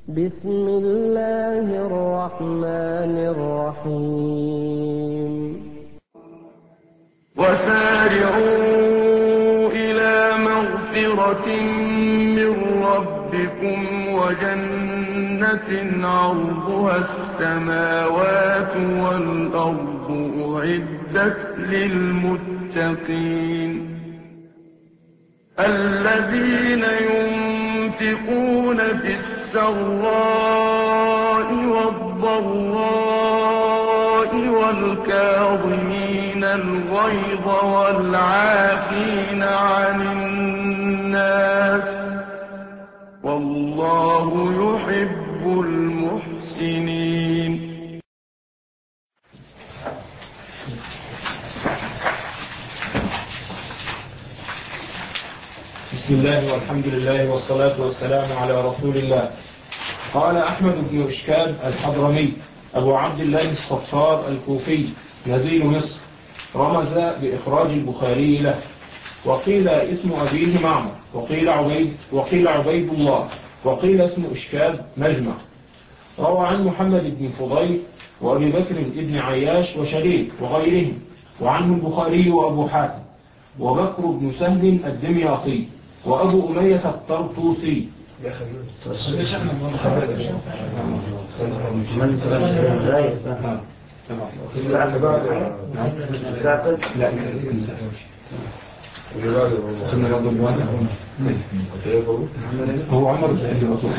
بسم الله الرحمن الرحيم. وسارعوا إلى مغفرة من ربكم وجنة عرضها السماوات والأرض أعدت للمتقين الذين ينفقون في السراء والضراء والكاظمين الغيظ والعافين عن الناس والله يحب المحسنين. بسم الله والحمد لله والصلاة والسلام على رسول الله. قال أحمد بن إشكاب الحضرمي أبو عبد الله الصفار الكوفي نزيل مصر، رمز بإخراج البخاري له، وقيل اسم أبيه معمر، وقيل عبيد الله، وقيل اسم إشكاب مجمع. روى عن محمد بن فضيل وأبي بكر بن عياش وشريك وغيرهم، وعنه البخاري وأبو حاتم وبكر بن سهل الدمياطي وأبو أمية الطرطوسي. هو عمر بن الرسول.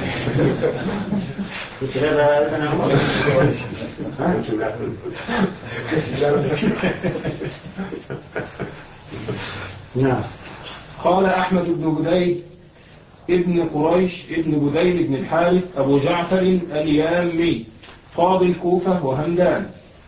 قال أحمد بن بديل ابن قريش ابن بديل بن الحارث أبو جعفر اليامي قاضي الكوفة وهمدان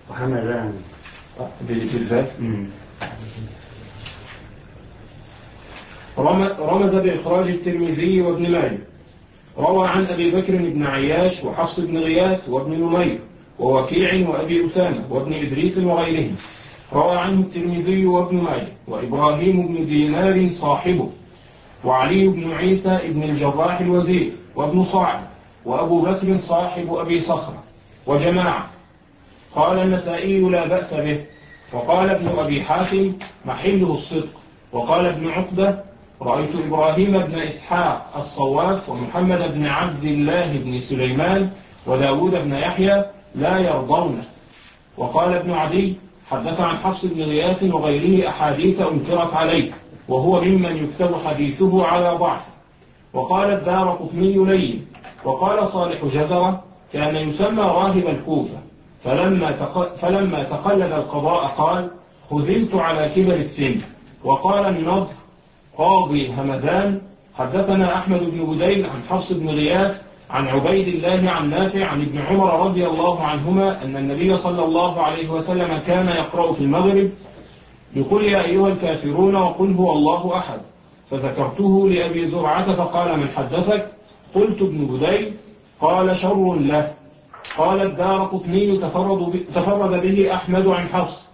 رمز بإخراج الترمذي وابن ماجه. روى عن أبي بكر بن عياش وحفص بن غياث وابن نمير ووكيع وأبي أسامة وابن إدريس وغيرهم. روى عنه الترمذي وابن ماجه وإبراهيم بن دينار صاحبه وعلي بن عيسى بن الجراح الوزير وابن صاعد وأبو بكر صاحب أبي صخرة وجماعة. قال النسائي لا بأس به، وقال ابن أبي حاتم محله الصدق. وقال ابن عقبة رأيت إبراهيم بن إسحاق الصواف ومحمد بن عبد الله بن سليمان وداود بن يحيى لا يرضونه. وقال ابن عدي حدث عن حفص بن غياث وغيره أحاديث أنكرت عليه، وهو ممن يكتب حديثه على ضعف. وقال الدارقطني لين. وقال صالح جزرة كان يسمى راهب الكوفة، فلما تقلد القضاء قال خذلت على كبر السن. وقال النضر قاضي همدان حدثنا أحمد بن بديل عن حفص بن غياث عن عبيد الله عن نافع عن ابن عمر رضي الله عنهما أن النبي صلى الله عليه وسلم كان يقرأ في المغرب يقول يا أيها الكافرون وقل هو الله أحد. فذكرته لأبي زرعة فقال من حدثك؟ قلت ابن بديل. قال شر له. قال الدارقطني تفرد به أحمد عن حفص.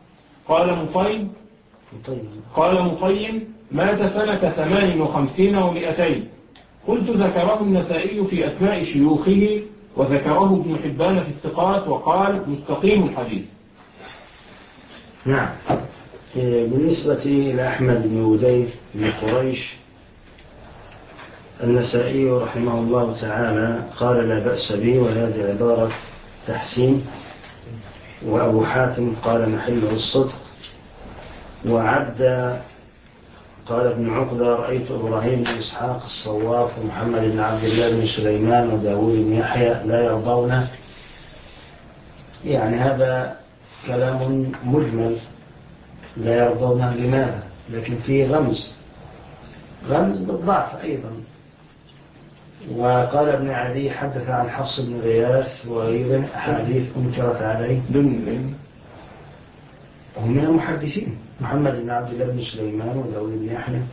قال مطيم مات سنة 58 و200. قلت ذكره النسائي في أسماء شيوخه وذكره ابن حبان في الثقات وقال مستقيم الحديث. نعم. بالنسبة إلى أحمد بن بديل بن قريش، النسائي رحمه الله تعالى قال لا بأس به، وهذه عبارة تحسين. وأبو حاتم قال محله الصدق. قال ابن عقبة رأيت إبراهيم بن إسحاق الصواف ومحمد بن عبد الله بن سليمان وداود بن يحيى لا يرضونه. يعني هذا كلام مجمل، لا يرضونه لماذا؟ لكن فيه رمز بالضعف أيضا. وقال ابن عدي حدث عن حفص بن غياث وغيره أحاديث أنكرت عليه هم من المحدثين، محمد بن عبد الله بن سليمان وداود بن يحيى.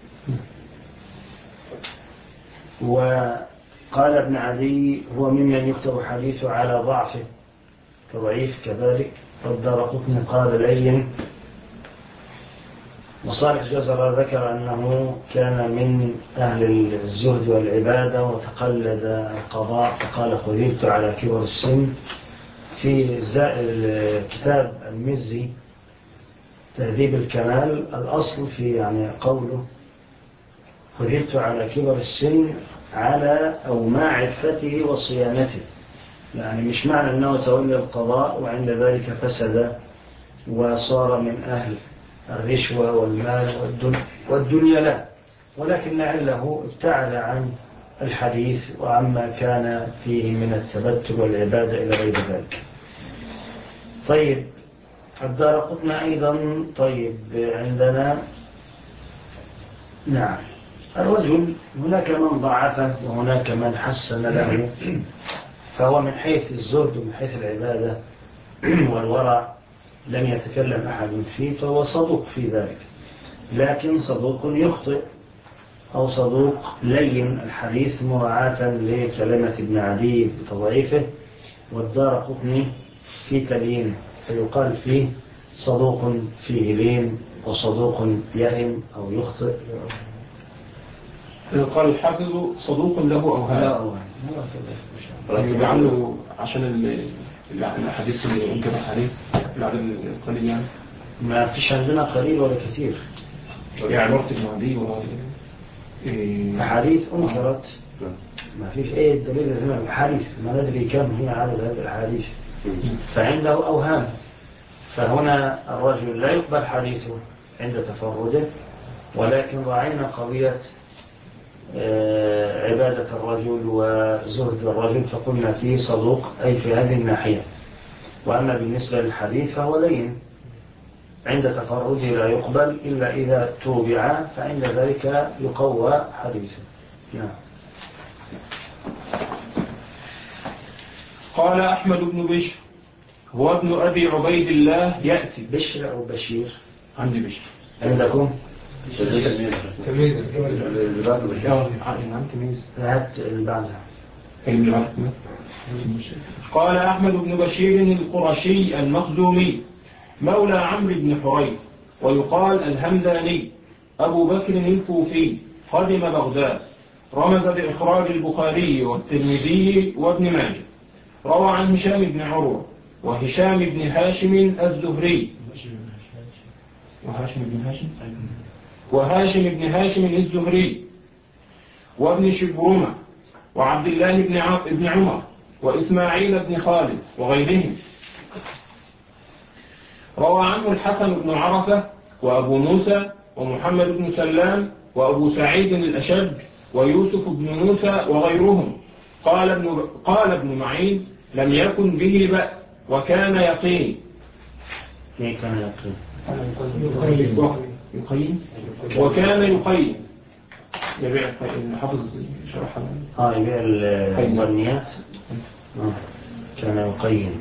وقال ابن عدي هو ممن يكتب حديثه على ضعفه كضعيف كذلك. والدارقطني قال لين. وصالح جزر ذكر أنه كان من أهل الزهد والعبادة وتقلد القضاء، فقال خذلت على كبر السن. في كتاب المزي تهذيب الكمال الأصل في يعني قوله خذلت على كبر السن على أو مع عفته وصيانته، يعني مش معنى أنه تولى القضاء وعند ذلك فسد وصار من أهل الرشوة والمال والدنيا لا، ولكن لعله ابتعد عن الحديث وعما كان فيه من التبتل والعبادة إلى غير ذلك. طيب الدارقطني أيضا. طيب عندنا نعم الرجل هناك من ضعفه وهناك من حسن له، فهو من حيث الزهد ومن حيث العبادة والورع لم يتكلم أحد فيه، فهو صدوق في ذلك، لكن صدوق يخطئ أو صدوق لين الحديث مراعاة لكلمة ابن عدي بتضعيفه، والدارقطني في تليين فيقال فيه صدوق فيه لين وصدوق يهم أو يخطئ. قال الحافظ صدوق له أوهام، يجعله عشان الحديث اللي انكبح عليه العدد القليل، يعني ما فيش عندنا قليل ولا كثير، يعني عبارة ابن عدي أحاديث أنكرت، ما فيش أي دليل هنا الحديث، ما ندري كم هي عدد هذه الحديث، فعنده أوهام. فهنا الرجل لا يقبل حديثه عند تفرده، ولكن رأينا قضية عبادة الرجل وزهد الرجل فقلنا فيه صدوق أي في هذه الناحية. وأما بالنسبة للحديث فهو لين عند تفرده لا يقبل إلا إذا توبع، فعند ذلك يقوى حديثه. نعم. قال أحمد بن بشر هو ابن أبي عبيد الله يأتي. بشر أو بشير؟ عندي بشر. عندكم؟ تمييز اللي بعده بشر. نعم تمييز. هات اللي بعدها. قال أحمد بن بشير القرشي المخزومي مولى عمرو بن حريث، ويقال الهمداني، أبو بكر الكوفي، قدم بغداد، رمز بإخراج البخاري والترمذي وابن ماجه. روى عن هشام بن عروة وهشام بن هاشم الزهري وهاشم بن هاشم الزهري وابن شبرمة وعبد الله بن عمر وإسماعيل بن خالد وغيرهم. روى عنه الحسن بن عرفة وأبو موسى ومحمد بن سلام وأبو سعيد الأشج ويوسف بن موسى وغيرهم. قال ابن معين لم يكن به بأس وكان يقين. كان وكان يقين يبيع حافظ شرحها يبيع الظنيات. كان يقين.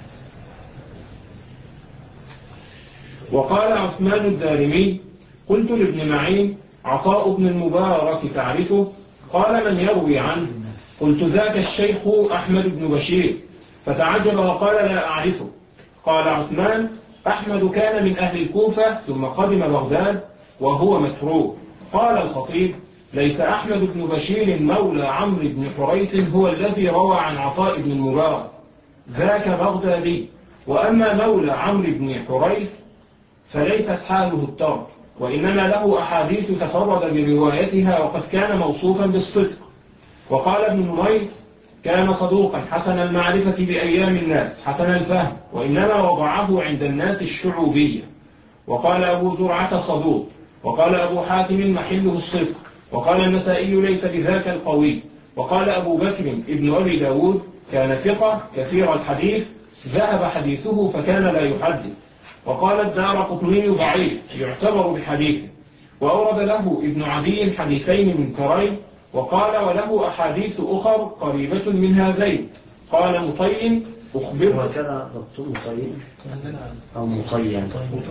وقال عثمان الدارمي قلت لابن معين عطاء بن المبارك تعرفه؟ قال من يروي عنه؟ قلت ذاك الشيخ أحمد بن بشير، فتعجب وقال لا أعرفه. قال عثمان أحمد كان من أهل الكوفة ثم قدم بغداد وهو متروك. قال الخطيب ليس أحمد بن بشير مولى عمرو بن حريث هو الذي روى عن عطاء بن المبارك، ذاك بغدادي. وأما مولى عمرو بن حريث فليست حاله الترك، وإنما له أحاديث تفرد بروايتها وقد كان موصوفا بالصدق. وقال ابن نمير كان صدوقا حسن المعرفة بأيام الناس حسن الفهم، وإنما وضعه عند الناس الشعوبية. وقال أبو زرعة صدوق، وقال أبو حاتم محله الصدق، وقال النسائي ليس بذاك القوي. وقال أبو بكر ابن أبي داود كان ثقة كثير الحديث ذهب حديثه فكان لا يحدث. وقال الدارقطني ضعيف يعتبر بحديثه. وأورد له ابن عدي حديثين منكرين، وقال وله أحاديث أخر قريبة من هذين. قال مطين أخبر. وكذا ضبط مطين أو مطين.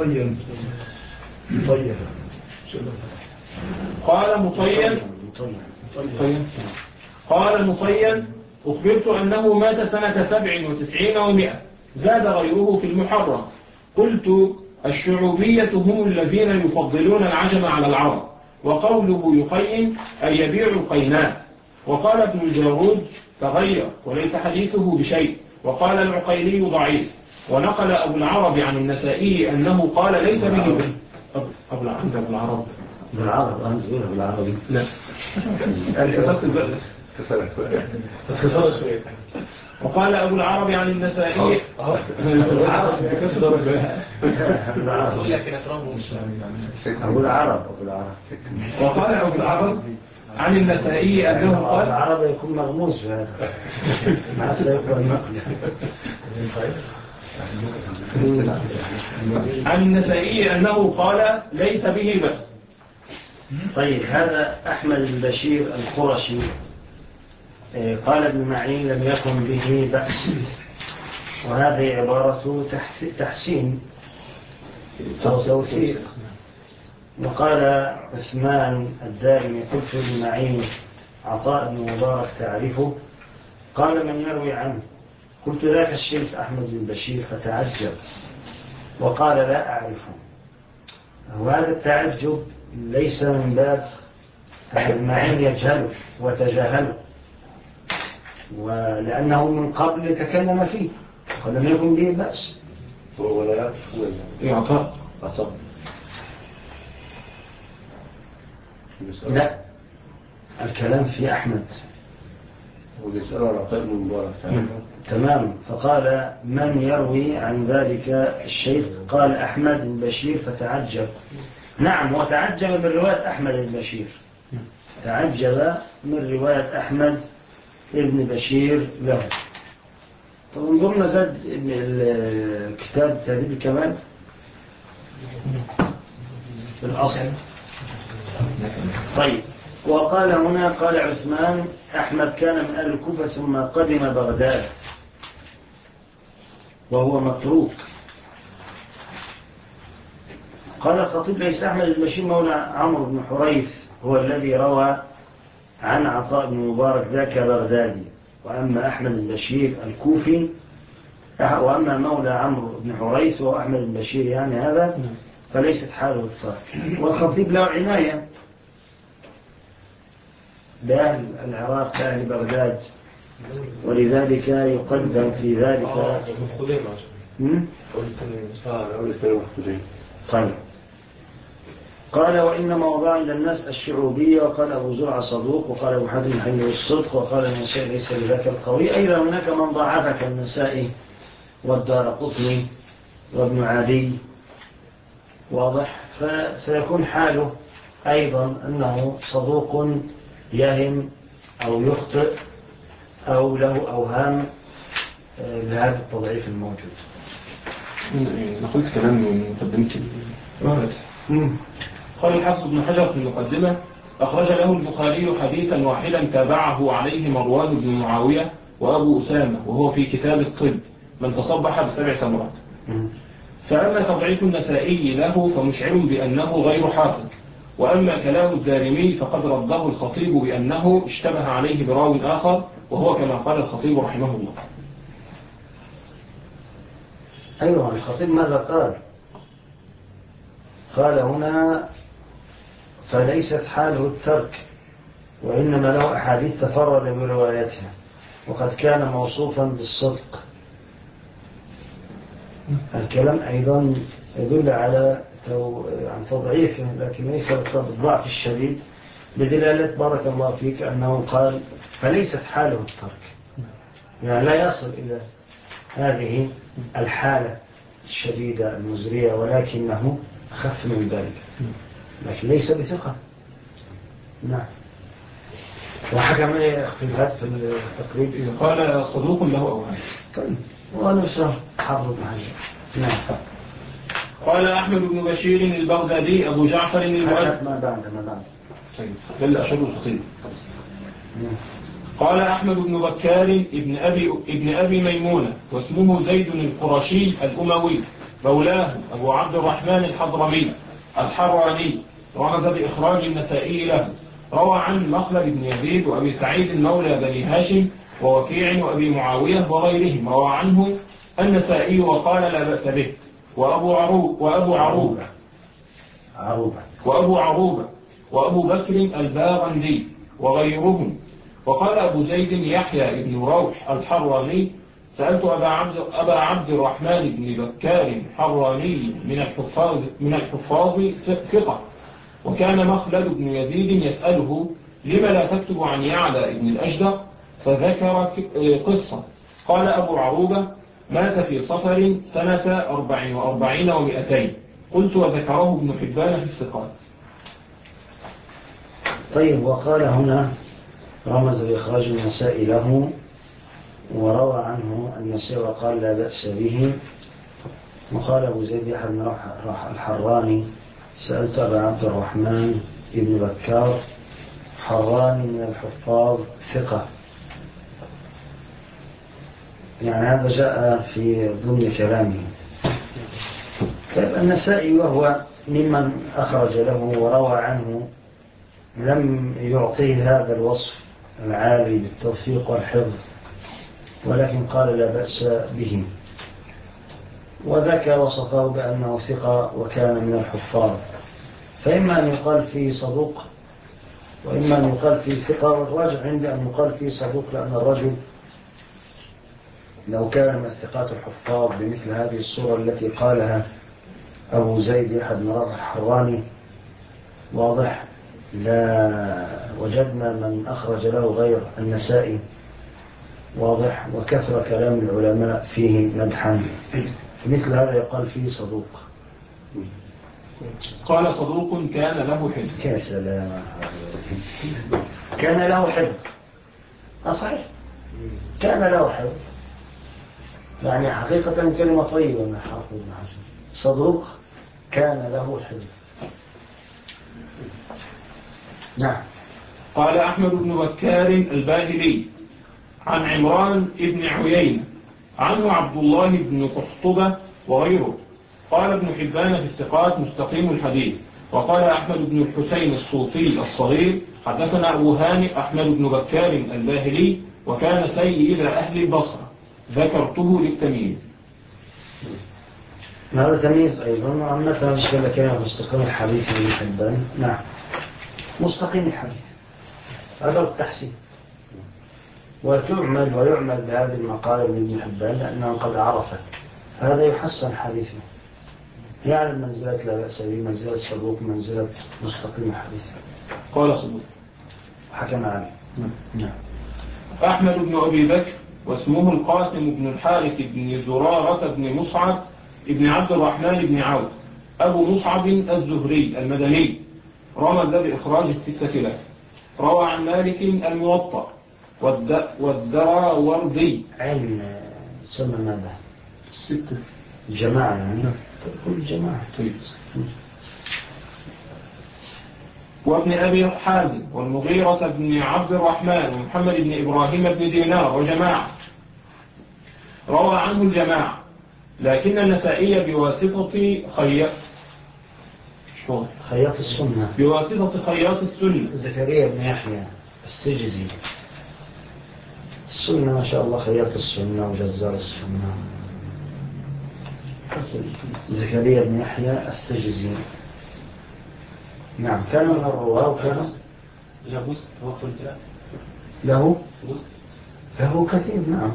قال مطين أخبرت أنه مات سنة 97 و100، زاد غيره في المحرم. قلت الشعوبية هم الذين يفضلون العجم على العرب، وقوله يقيم أي يبيع القينات. وقال ابن الجارود تغير وليس حديثه بشيء. وقال العقيلي ضعيف. ونقل أبو العرب عن النسائي أنه قال ليس به أبو العرب بالعربي لا وقال أبو العرب عن النسائي أبو العرب وقال أبو العرب عن النسائي أنه قال العرب يكون مغموس في هذا ما سيقبل النقل. عن النسائي أنه قال ليس به بأس. طيب هذا أحمد البشير القرشي قال ابن معين لم يكن به بأس، وهذه عبارة تحسين أو توثيق. وقال عثمان الدارمي قلت ابن معين عطاء بن مبارك تعرفه؟ قال من يروي عنه؟ قلت ذاك الشيخ أحمد بن بشير فتعجب وقال لا أعرفه. وهذا التعجب ليس من باب المعين يجهله وتجاهله، ولأنه من قبل تكلم فيه ولم يكن به بأس. هو لا يعرف عطاء لا، الكلام في أحمد ويسأله عن عطاء بن مبارك تمام. فقال من يروي عن ذلك الشيخ؟ قال أحمد بن بشير فتعجب. نعم، وتعجب من رواية أحمد بن بشير، تعجب من رواية أحمد بن بشير له. طب انظرنا زاد الكتاب تهذيب الكمال في الأصل. طيب، وقال هنا قال عثمان أحمد كان من أهل الكوفة ثم قدم بغداد وهو متروك. قال الخطيب ليس أحمد البشير مولى عمرو بن حريث هو الذي روى عن عطاء بن مبارك ذاك بغدادي، وأما أحمد البشير الكوفي، وأما مولى عمرو بن حريث وهو أحمد البشير يعني هذا فليست حاله الطارق. والخطيب له عناية بأهل العراق بأهل بغداد، ولذلك يقدم في ذلك طيب. قال وإنما وضع عند الناس الشعوبية، وقال أبو زرع صدوق، وقال أبو حاتم حي الصدق، وقال النسائي ليس بذاك القوي. أيضا هناك من ضعفك النسائي والدارقطني وابن عدي، واضح. فسيكون حاله أيضا أنه صدوق يهم أو يخطئ أو له أوهام لهذا التضعيف الموجود. نقول كلام من مقدمة قال الحافظ بن حجر في المقدمة أخرج له البخاري حديثا واحدا تابعه عليه مروان بن معاوية وأبو أسامة، وهو في كتاب الطب من تصبح ب7 تمرات. فأما تضعيف النسائي له فمشعر بأنه غير حافظ، وأما كلام الدارمي فقد رده الخطيب بأنه اشتبه عليه براو آخر، وهو كما قال الخطيب رحمه الله. أيوة، الخطيب ماذا قال؟ قال هنا فليست حاله الترك، وإنما له أحاديث تفرد بروايتها، وقد كان موصوفا بالصدق. الكلام أيضا يدل على عن تضعيفه، لكن ليس بالضعف الشديد، بدلالة بارك الله فيك أنه قال فليست حاله الترك، يعني لا يصل إلى هذه الحالة الشديدة المزرية، ولكنه أخف من ذلك، لكن ليس بثقة. نعم. وحكم ايه اختلافات في التقريب؟ قال صدوق له أوهام. طيب، ونفسه حافظ محل. نعم. قال أحمد بن بشير البغدادي أبو جعفر المؤدب. ما بعد طيب، بل أشهد الخطيب. قال أحمد بن بكار ابن أبي ميمونة، واسمه زيد القرشي الأموي، مولاه أبو عبد الرحمن الحضرمي الحراني، رمز بإخراج النسائي له. روى عن مخلد بن يزيد وأبي سعيد مولى بني هاشم ووكيع وأبي معاوية وغيرهم. روى عنه النسائي وقال لا بأس به. وأبو عروبة وأبو بكر الباغندي وغيرهم. وقال أبو زيد يحيى بن روح الحراني سألت أبا عبد الرحمن بن بكار حراني من الحفاظ ثقة، وكان مخلد بن يزيد يسأله لما لا تكتب عن يعلى بن الأجدر، فذكر قصة. قال أبو عروبة مات في صفر سنة 44 و200. قلت وذكره ابن حبان في الثقات. طيب، وقال هنا رمز بإخراج النساء له، وروى عنه النساء وقال لا بأس به. وقال أبو زيد بن الحراني سألت أبا عبد الرحمن بن بكار حراني من الحفاظ ثقة. يعني هذا جاء في ضمن كلامه. النسائي وهو ممن أخرج له وروى عنه لم يعطيه هذا الوصف العالي بالتوفيق والحفظ، ولكن قال لا بأس به، وذكر وصفه بأنه ثقة وكان من الحفاظ. فإما أن يقال فيه صدوق وإما أن يقال فيه ثقة، والراجع عند أن يقال فيه صدوق، لأن الرجل لو كان من الثقات الحفاظ بمثل هذه الصورة التي قالها أبو زيد يحيى بن روح الحراني واضح، لا وجدنا من أخرج له غير النسائي واضح، وكثر كلام العلماء فيه مدحا. مثل هذا يقال فيه صدوق. قال صدوق كان له حفظ. يا سلام، كان له حفظ. صحيح، كان له حفظ، يعني حقيقة كلمة طيبة من حافظ ابن حجر. صدوق كان له حفظ. نعم. قال أحمد بن بكار الباهلي عن عمران بن عيينة عنه عبد الله بن قحطبة وغيره. قال ابن حبان في الثقات مستقيم الحديث. وقال أحمد بن الحسين الصوفي الصغير حدثنا أبو هانئ أحمد بن بكار الباهلي وكان سيد أهل البصرة، ذكرته للتمييز. هذا تمييز أيضا، وعمتها مشكلة كان مستقيم الحديث ابن حبان. نعم، مستقيم الحديث هذا التحسين، وتعمل ويعمل بهذه المقالة من ابن حبان لأنه قد عرفت هذا يحسن حديثه، يعلم منزلة لا بأس به، منزلة صدوق، منزلة مستقيم الحديث. قال صدوق حكم عليه. نعم. أحمد بن أبي بكر واسمه القاسم بن الحارث بن زرارة بن مصعب بن عبد الرحمن بن عوف أبو مصعب الزهري المدني، رمز بإخراج الستة له. روى عن مالك الموطأ والدراوردي. علم سمى ماذا؟ الستة الجماعة، يعني تقول الجماعة. وابن أبي حازم والمغيرة بن عبد الرحمن ومحمد بن إبراهيم بن دينار وجماعة. روى عنه الجماعة، لكن النسائي بواسطة خياط السنة، بواسطة خياط السنة زكريا بن يحيى السجزي. السنة ما شاء الله، خياط السنة وجزار السنة. زكريا بن يحيى السجزي. نعم، كان من الرواة وكان له كثير. نعم.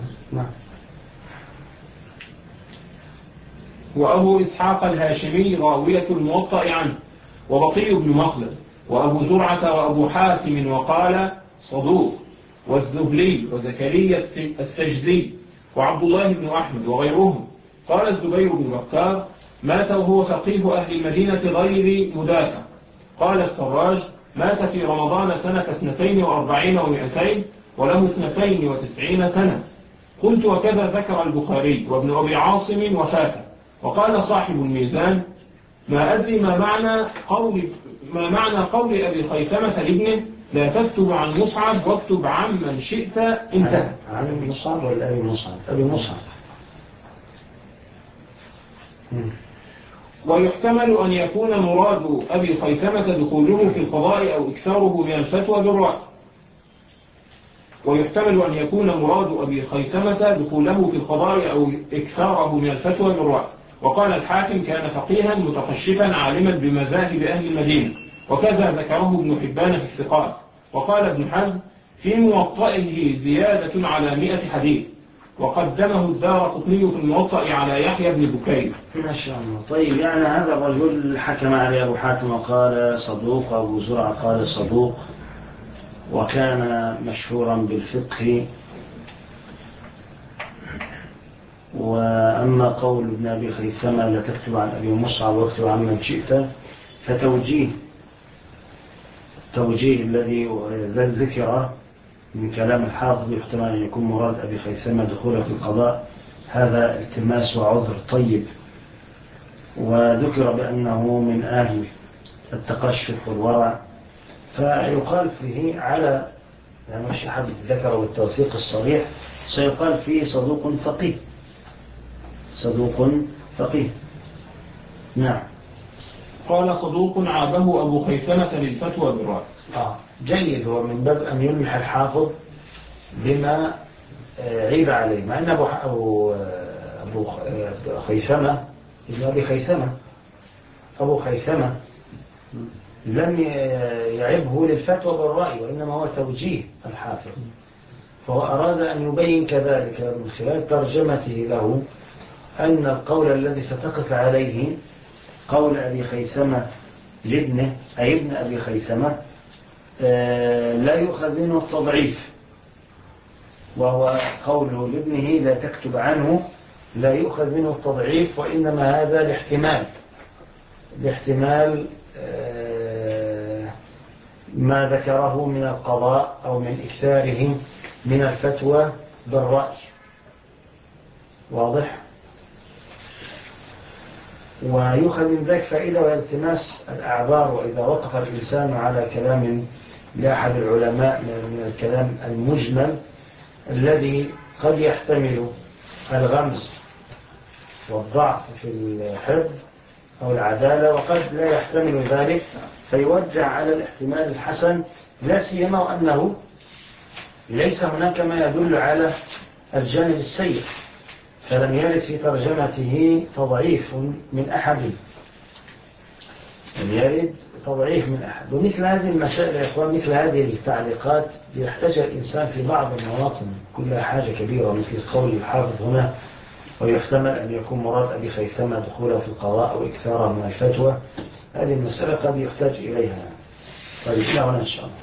وأبو إسحاق الهاشمي راوية الموطأ عنه، وبقي بن مخلد وأبو زرعة وأبو حاتم وقال صدوق، والذهلي وزكريا السجدي وعبد الله بن أحمد وغيرهم. قال الزبير بن بكار مات وهو فقيه أهل المدينة غير مدافع. قال السراج مات في رمضان سنة 42 و200 وله 92 سنة. قلت وكذا ذكر البخاري وابن أبي عاصم وفاته. وقال صاحب الميزان ما أدري ما معنى قول أبي خيثمة لابنه لا تكتب عن مصعب واكتب عن من شئت. انتهى. عن مصعب ولا أبي مصعب؟ أبي مصعب. ويحتمل أن يكون مراد أبي خيثمة دخوله في القضاء أو إكثاره من الفتوى بالرأي. ويحتمل أن يكون مراد أبي خيثمة دخوله في القضاء أو إكثاره من الفتوى بالرأي. وقال الحاكم كان فقيها متقشفا عالما بمذاهب أهل المدينة، وكذا ذكره ابن حبان في الثقات. وقال ابن حزم في موطئه زيادة على 100 حديث، وقدمه الدارقطني في الموطأ على يحيى بن بكير. ما شاء الله. طيب يعني هذا الرجل حكم عليه أبو حاتم وقال صدوق، وأبو زرع قال صدوق، وكان مشهورا بالفقه. وأما قول ابن أبي خيثمة لا تكتب عن أبي مصعب واكتب عن من شئت، فتوجيه الذي ذكر من كلام الحافظ يحتمل أن يكون مراد أبي خيثمة دخوله في القضاء، هذا التماس وعذر طيب. وذكر بأنه من أهل التقشف والورع، فيقال فيه على يعني مش حد ذكر والتوثيق الصريح، سيقال فيه صدوق فقيه. صدوق فقيه. نعم. قال صدوق عابه أبو خيثمة للفتوى بالرأي. جيد. هو من باب أن يلمح الحافظ بما عيب عليه، مع أن أبو خيثمة ابن أبي خيثمة أبو خيثمة لم يعبه للفتوى بالرأي، وإنما هو توجيه الحافظ، فهو أراد أن يبين كذلك من خلال ترجمته له أن القول الذي ستقف عليه قول أبي خيثمة لابنه أي ابن أبي خيثمة لا يؤخذ منه التضعيف، وهو قوله لابنه لا تكتب عنه لا يؤخذ منه التضعيف، وإنما هذا لاحتمال ما ذكره من القضاء أو من إكثاره من الفتوى بالرأي. واضح؟ ويؤخذ من ذلك فائدة والتماس الأعذار، وإذا وقف الإنسان على كلام لأحد العلماء من الكلام المجمل الذي قد يحتمل الغمز والضعف في الحفظ أو العدالة، وقد لا يحتمل ذلك، فيوجه على الاحتمال الحسن، لا سيما وأنه ليس هناك ما يدل على الجانب السيء، فلم يرد في ترجمته تضعيف من أحد، لم يرد تضعيف من أحد. ومثل هذه المسائل يا إخوان، مثل هذه التعليقات يحتاج الإنسان في بعض المواطن كلها حاجة كبيرة، مثل قول الحافظ هنا ويحتمل أن يكون مراد أبي خيثمة دخوله في القضاء أو إكثاره من الفتوى. هذه المسألة قد يحتاج إليها. طيب لا هنا إن شاء الله.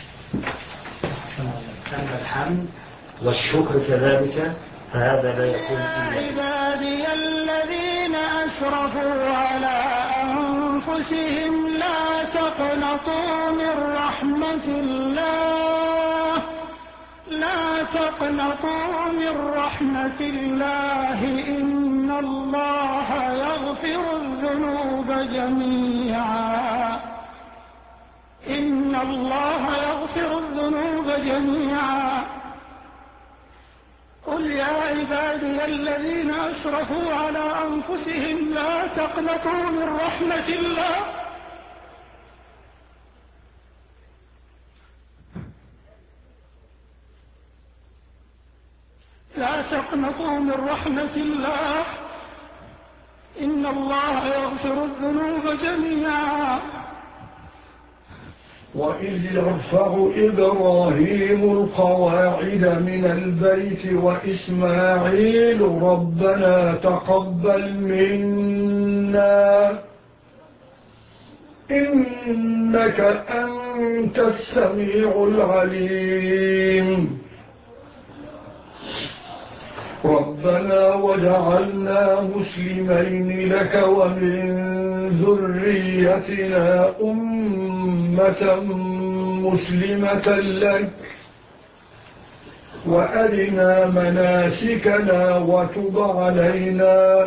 أما الحمد والشكر كذلك فهذا لا يكون إلا عبادي الذين أسرفوا على أنفسهم لا تقنطوا من رحمة الله، لا تقنطوا من رحمة الله، إن الله يغفر الذنوب جميعا، إن الله يغفر الذنوب جميعا. قل يا عبادي الذين أسرفوا على أنفسهم لا تقنطوا من رحمة الله، لا تقنطوا من رحمة الله، إن الله يغفر الذنوب جميعا. وإذ يرفع إبراهيم القواعد من البيت وإسماعيل ربنا تقبل منا إنك أنت السميع العليم ربنا وجعلنا مسلمين لك ومن ذريتنا أمة مسلمة لك وأرنا مناسكنا وتب علينا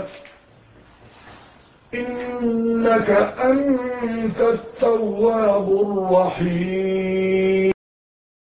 إنك أنت التواب الرحيم